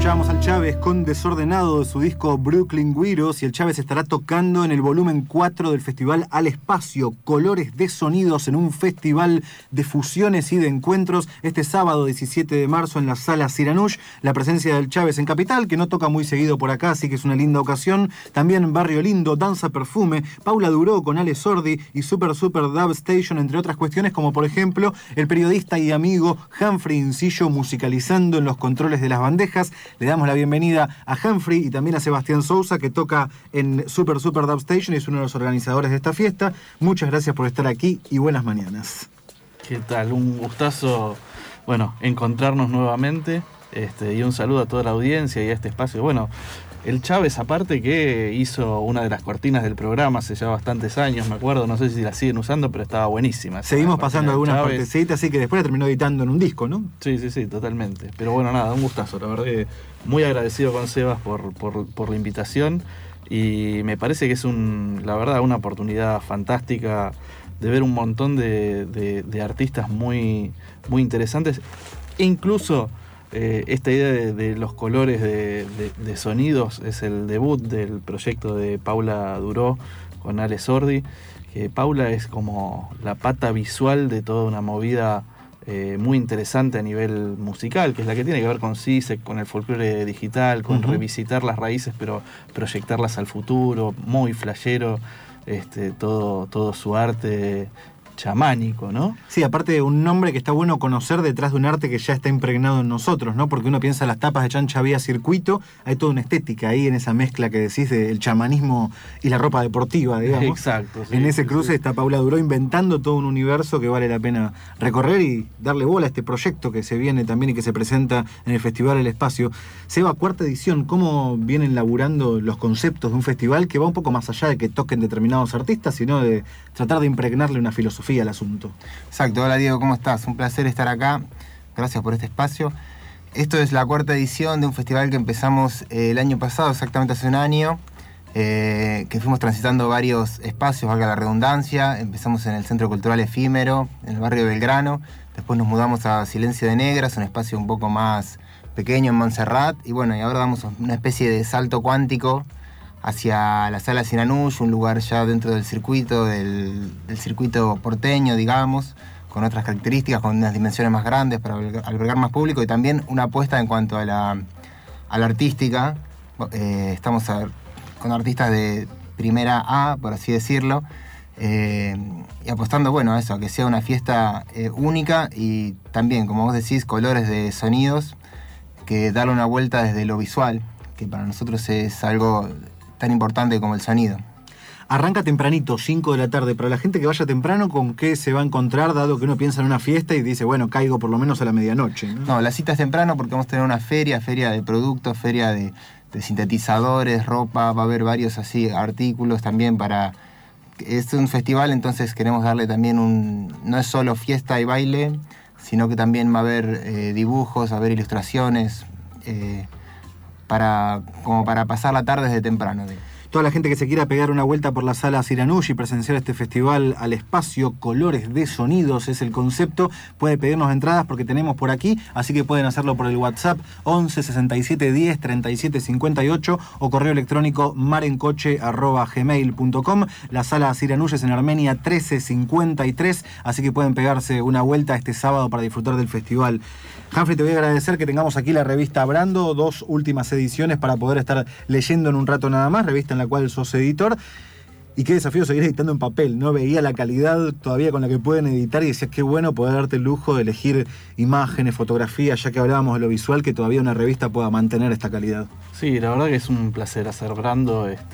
Escuchábamos al Chávez con Desordenado de su disco Brooklyn Güiros, y el Chávez estará tocando en el volumen 4 del festival Al Espacio, Colores de Sonidos, en un festival de fusiones y de encuentros este sábado 17 de marzo en la Sala Siranush. La presencia del Chávez en Capital, que no toca muy seguido por acá, así que es una linda ocasión. También Barrio Lindo, Danza Perfume, Paula Duró con Ale Sordi y Super Dub Station, entre otras cuestiones, como por ejemplo el periodista y amigo Humphrey Incillo musicalizando en los controles de las bandejas. Le damos la bienvenida a Humphrey y también a Sebastián Sousa, que toca en Super Dub Station y es uno de los organizadores de esta fiesta. Muchas gracias por estar aquí y buenas mañanas. ¿Qué tal? Un gustazo, encontrarnos nuevamente, y un saludo a toda la audiencia y a este espacio. Bueno, el Chávez, aparte, que hizo una de las cortinas del programa hace ya bastantes años, me acuerdo, no sé si la siguen usando, pero estaba buenísima. Seguimos pasando algunas partecitas, así que después la terminó editando en un disco, ¿no? Sí, totalmente. Pero bueno, nada, un gustazo, la verdad que muy agradecido con Sebas por la invitación, y me parece que es la verdad, una oportunidad fantástica de ver un montón de artistas muy, muy interesantes, e incluso esta idea de los colores de sonidos es el debut del proyecto de Paula Duró con Ale Sordi, que Paula es como la pata visual de toda una movida muy interesante a nivel musical, que es la que tiene que ver con CISEC, con el folclore digital, con revisitar las raíces pero proyectarlas al futuro, muy flashero, todo su arte chamánico, ¿no? Sí, aparte de un nombre que está bueno conocer detrás de un arte que ya está impregnado en nosotros, ¿no? Porque uno piensa en las tapas de Chancha Vía Circuito, hay toda una estética ahí en esa mezcla que decís del chamanismo y la ropa deportiva, digamos. Exacto. Sí, en ese cruce está Paula Duró inventando todo un universo que vale la pena recorrer y darle bola a este proyecto que se viene también y que se presenta en el Festival El Espacio. Seba, 4ª edición, ¿cómo vienen laburando los conceptos de un festival que va un poco más allá de que toquen determinados artistas, sino de tratar de impregnarle una filosofía al asunto? Exacto. Hola Diego, ¿cómo estás? Un placer estar acá. Gracias por este espacio. Esto es la 4ª edición de un festival que empezamos el año pasado, exactamente hace un año, que fuimos transitando varios espacios, valga la redundancia. Empezamos en el Centro Cultural Efímero, en el barrio de Belgrano. Después nos mudamos a Silencio de Negras, un espacio un poco más pequeño en Montserrat. Y ahora damos una especie de salto cuántico hacia la Sala Siranush, un lugar ya dentro del circuito, del circuito porteño, digamos, con otras características, con unas dimensiones más grandes para albergar más público, y también una apuesta en cuanto a la artística. Estamos con artistas de primera A, por así decirlo, y apostando a eso, a que sea una fiesta única, y también, como vos decís, colores de sonidos, que darle una vuelta desde lo visual, que para nosotros es algo tan importante como el sonido. Arranca tempranito, 5 de la tarde. Para la gente que vaya temprano, ¿con qué se va a encontrar, dado que uno piensa en una fiesta y dice, caigo por lo menos a la medianoche, ¿no? No, la cita es temprano porque vamos a tener una feria de productos, feria de sintetizadores, ropa, va a haber varios así artículos también para... Es un festival, entonces queremos darle también no es solo fiesta y baile, sino que también va a haber dibujos, va a haber ilustraciones, como para pasar la tarde desde temprano. Toda la gente que se quiera pegar una vuelta por la Sala Siranush y presenciar este festival Al Espacio, Colores de Sonidos es el concepto, puede pedirnos entradas porque tenemos por aquí, así que pueden hacerlo por el WhatsApp 11 67 10 37 58 o correo electrónico marencoche@gmail.com. La Sala Siranush es en Armenia 1353, así que pueden pegarse una vuelta este sábado para disfrutar del festival. Humphrey, te voy a agradecer que tengamos aquí la revista Brando, 2 últimas ediciones para poder estar leyendo en un rato nada más, revista en la cual sos editor. Y qué desafío seguir editando en papel, ¿no? Veía la calidad todavía con la que pueden editar y decías qué bueno poder darte el lujo de elegir imágenes, fotografías, ya que hablábamos de lo visual, que todavía una revista pueda mantener esta calidad. Sí, la verdad que es un placer hacer Brando. Es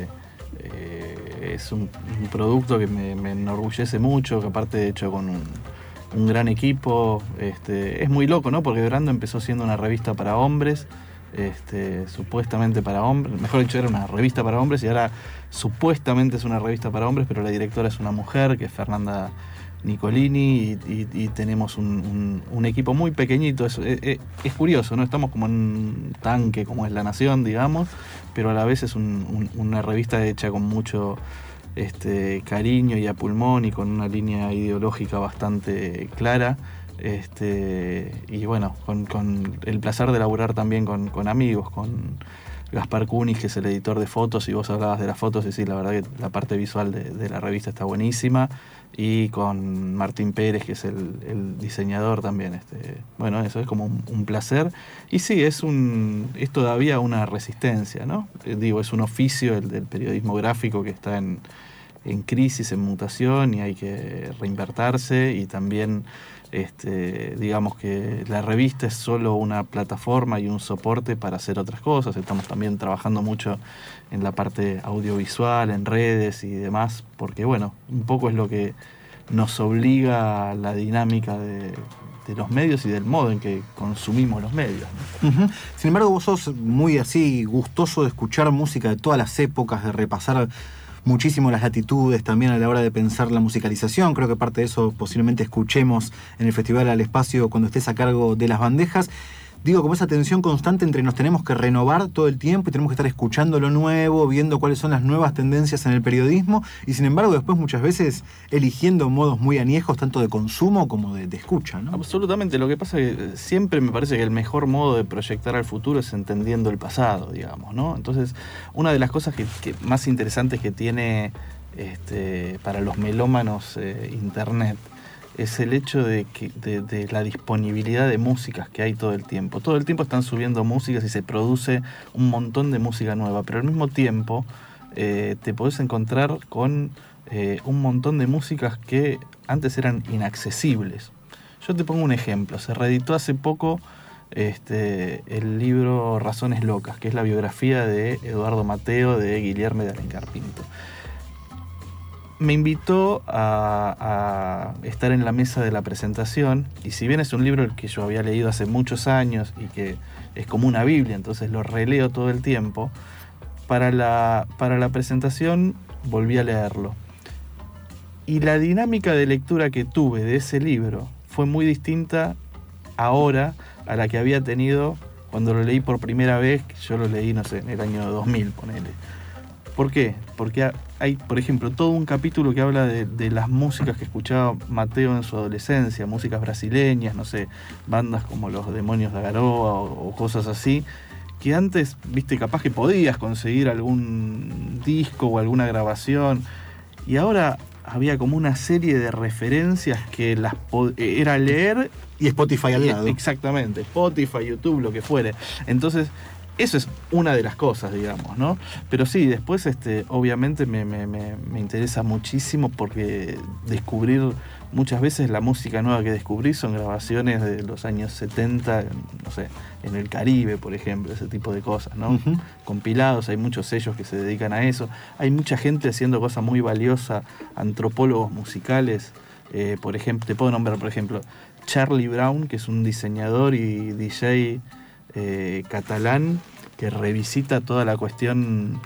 un producto que me enorgullece mucho, que aparte de hecho con un gran equipo. Es muy loco, ¿no? Porque Brando empezó siendo una revista para hombres, supuestamente para hombres, mejor dicho, era una revista para hombres, y ahora supuestamente es una revista para hombres, pero la directora es una mujer, que es Fernanda Nicolini, y tenemos un equipo muy pequeñito. Es curioso, ¿no? Estamos como en un tanque como es La Nación, digamos, pero a la vez es una revista hecha con mucho cariño y a pulmón, y con una línea ideológica bastante clara, Y bueno, con el placer de laburar también con amigos, con Gaspar Kunis, que es el editor de fotos, y vos hablabas de las fotos, y sí, la verdad que la parte visual de la revista está buenísima, y con Martín Pérez, que es el diseñador también. Bueno, eso es como un placer, y sí, es todavía una resistencia, ¿no? Es un oficio, el del periodismo gráfico, que está en crisis, en mutación, y hay que reinvertirse, y también digamos que la revista es solo una plataforma y un soporte para hacer otras cosas. Estamos también trabajando mucho en la parte audiovisual, en redes y demás, porque bueno, un poco es lo que nos obliga a la dinámica de los medios y del modo en que consumimos los medios, ¿no? Uh-huh. Sin embargo, vos sos muy así gustoso de escuchar música de todas las épocas, de repasar muchísimo las latitudes también a la hora de pensar la musicalización. Creo que parte de eso posiblemente escuchemos en el Festival al Espacio cuando estés a cargo de las bandejas. Digo, como esa tensión constante entre nos tenemos que renovar todo el tiempo y tenemos que estar escuchando lo nuevo, viendo cuáles son las nuevas tendencias en el periodismo, y sin embargo después muchas veces eligiendo modos muy añejos tanto de consumo como de escucha, ¿no? Absolutamente. Lo que pasa es que siempre me parece que el mejor modo de proyectar al futuro es entendiendo el pasado, digamos, ¿no? Entonces, una de las cosas que más interesantes que tiene para los melómanos Internet es el hecho de la disponibilidad de músicas que hay todo el tiempo. Todo el tiempo están subiendo músicas y se produce un montón de música nueva, pero al mismo tiempo te podés encontrar con un montón de músicas que antes eran inaccesibles. Yo te pongo un ejemplo. Se reeditó hace poco el libro Razones Locas, que es la biografía de Eduardo Mateo de Guillermo de Alencar Pinto. Me invitó a estar en la mesa de la presentación, y si bien es un libro que yo había leído hace muchos años y que es como una Biblia, entonces lo releo todo el tiempo, para la presentación volví a leerlo. Y la dinámica de lectura que tuve de ese libro fue muy distinta ahora a la que había tenido cuando lo leí por primera vez, que yo lo leí, no sé, en el año 2000, ponele. ¿Por qué? Porque hay, por ejemplo, todo un capítulo que habla de las músicas que escuchaba Mateo en su adolescencia, músicas brasileñas, no sé, bandas como Los Demonios de Agaroa o cosas así, que antes, viste, capaz que podías conseguir algún disco o alguna grabación, y ahora había como una serie de referencias que era leer. Y Spotify al lado. Exactamente, Spotify, YouTube, lo que fuere. Entonces, eso es una de las cosas, digamos, ¿no? Pero sí, después obviamente me interesa muchísimo, porque descubrir muchas veces la música nueva que descubrí son grabaciones de los años 70, no sé, en el Caribe, por ejemplo, ese tipo de cosas, ¿no? Uh-huh. Compilados, hay muchos sellos que se dedican a eso. Hay mucha gente haciendo cosas muy valiosas, antropólogos musicales. Por ejemplo, te puedo nombrar, por ejemplo, Charlie Brown, que es un diseñador y DJ catalán, que revisita toda la cuestión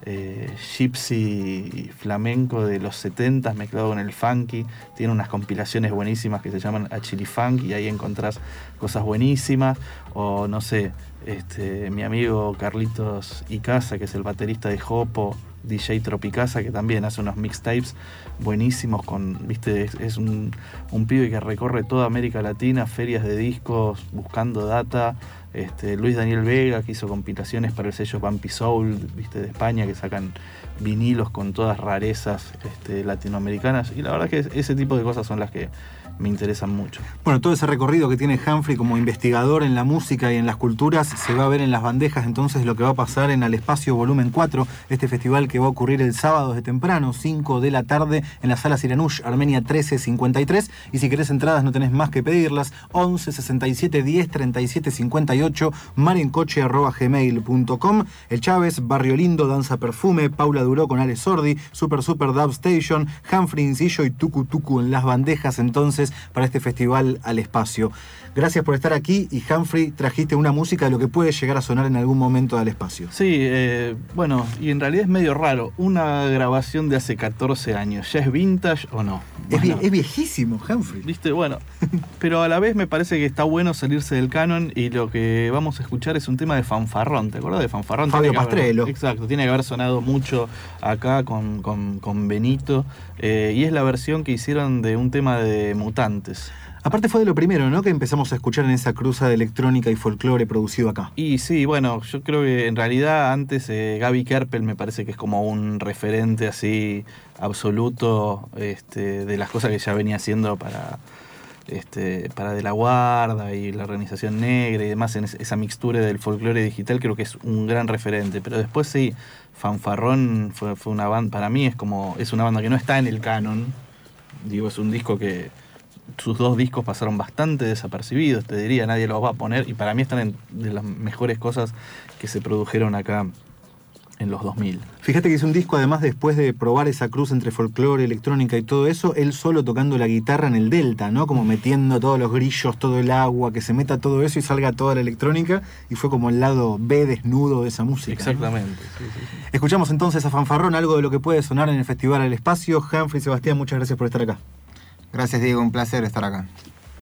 gypsy y flamenco de los 70 mezclado con el funky. Tiene unas compilaciones buenísimas que se llaman A Chili Funk, y ahí encontrás cosas buenísimas. O no sé, mi amigo Carlitos Icaza, que es el baterista de Jopo, DJ Tropicasa, que también hace unos mixtapes buenísimos viste, es un pibe que recorre toda América Latina, ferias de discos, buscando data. Luis Daniel Vega, que hizo compilaciones para el sello Bumpy Soul, viste, de España, que sacan vinilos con todas rarezas latinoamericanas, y la verdad que ese tipo de cosas son las que me interesan mucho. Bueno, todo ese recorrido que tiene Humphrey como investigador en la música y en las culturas se va a ver en las bandejas, entonces, lo que va a pasar en Al Espacio Volumen 4, este festival que va a ocurrir el sábado desde temprano, 5 de la tarde, en la Sala Siranush, Armenia 1353, y si querés entradas no tenés más que pedirlas, 11 67 10 37 58, marencoche@gmail.com. El Chávez, Barrio Lindo, Danza Perfume, Paula Duró con Ale Sordi, Super Dub Station, Humphrey Incillo y Tucu Tucu en las bandejas, entonces, para este festival Al Espacio. Gracias por estar aquí, y Humphrey, trajiste una música de lo que puede llegar a sonar en algún momento del espacio. Sí, bueno, y en realidad es medio raro, una grabación de hace 14 años, ¿ya es vintage o no? Bueno, es viejísimo, Humphrey. Viste, bueno, pero a la vez me parece que está bueno salirse del canon, y lo que vamos a escuchar es un tema de Fanfarrón. ¿Te acuerdas de Fanfarrón? Fabio Pastrello. Exacto, tiene que haber sonado mucho acá con Benito, y es la versión que hicieron de un tema de Mutantes. Aparte fue de lo primero, ¿no?, que empezamos a escuchar en esa cruza de electrónica y folclore producido acá. Y sí, bueno, yo creo que en realidad antes Gaby Kerpel me parece que es como un referente así absoluto de las cosas que ya venía haciendo para De la Guarda y la Organización Negra y demás, en esa mixtura del folclore digital, creo que es un gran referente. Pero después sí, Fanfarrón fue una banda, para mí es una banda que no está en el canon. Digo, es un disco que sus 2 discos pasaron bastante desapercibidos, te diría, nadie los va a poner, y para mí están de las mejores cosas que se produjeron acá en los 2000. Fíjate que es un disco, además, después de probar esa cruz entre folclore, electrónica y todo eso, él solo tocando la guitarra en el delta, ¿no? Como metiendo todos los grillos, todo el agua, que se meta todo eso y salga toda la electrónica, y fue como el lado B desnudo de esa música. Exactamente, ¿no? sí. Escuchamos entonces a Fanfarrón, algo de lo que puede sonar en el Festival al Espacio. Humphrey, Sebastián, muchas gracias por estar acá. Gracias, Diego, un placer estar acá.